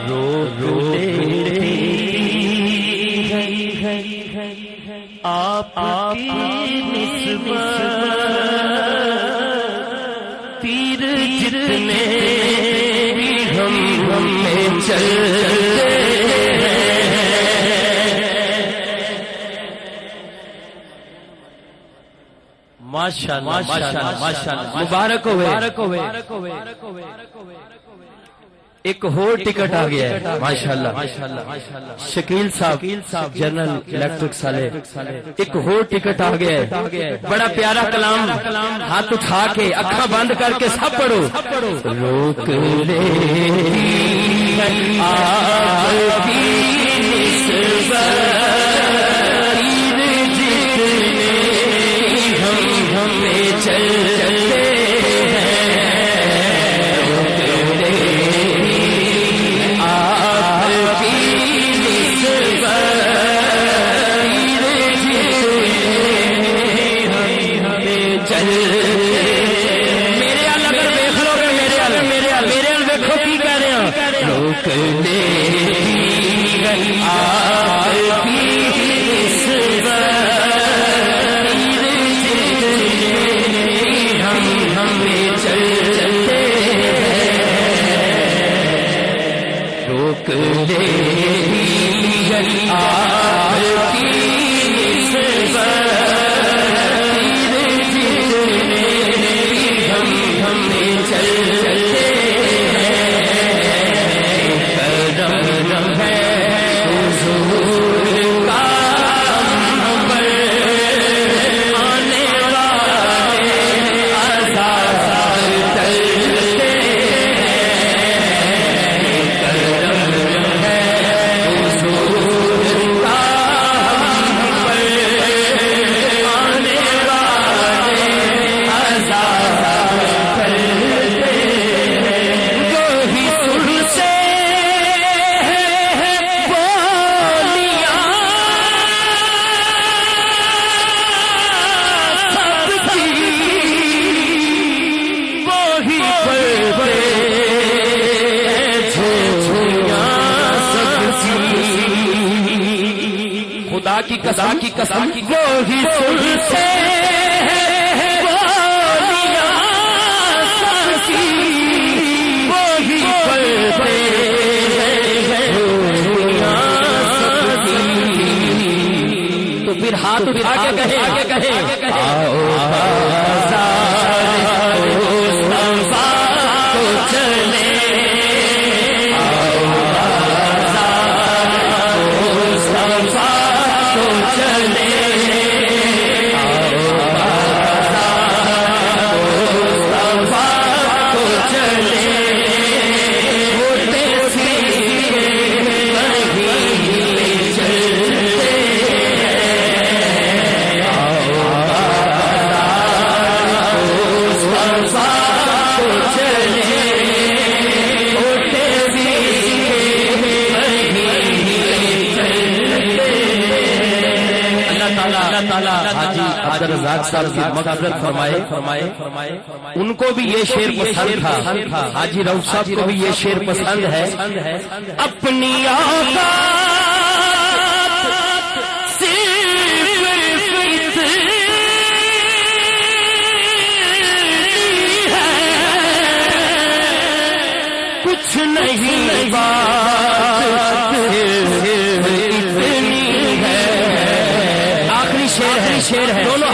آپ کی نسبت تیر جتنے بھی ہم میں چلتے ماشاءاللہ مبارک ہوئے ایک اور ٹکٹ آ گیا ہے ماشاءاللہ شکیل صاحب جنرل الیکٹرک والے ایک اور ٹکٹ آ گیا ہے بڑا پیارا کلام ہاتھ اٹھا کے اکھاں بند کر کے سب پڑھو روک لے آپ کی نسبت ہمیں چلتے خدا کی قسم وہی سن سے تو پھر ہاتھ اٹھا کے کہے آؤ چلے عبدالرزاق صاحب کی مغفرت فرمائے ان کو بھی یہ شعر پسند تھا حاجی رؤف صاحب کو بھی یہ شعر پسند ہے اپنی آقا کچھ نہیں بات اتنی ہے آخری شعر ہے دونوں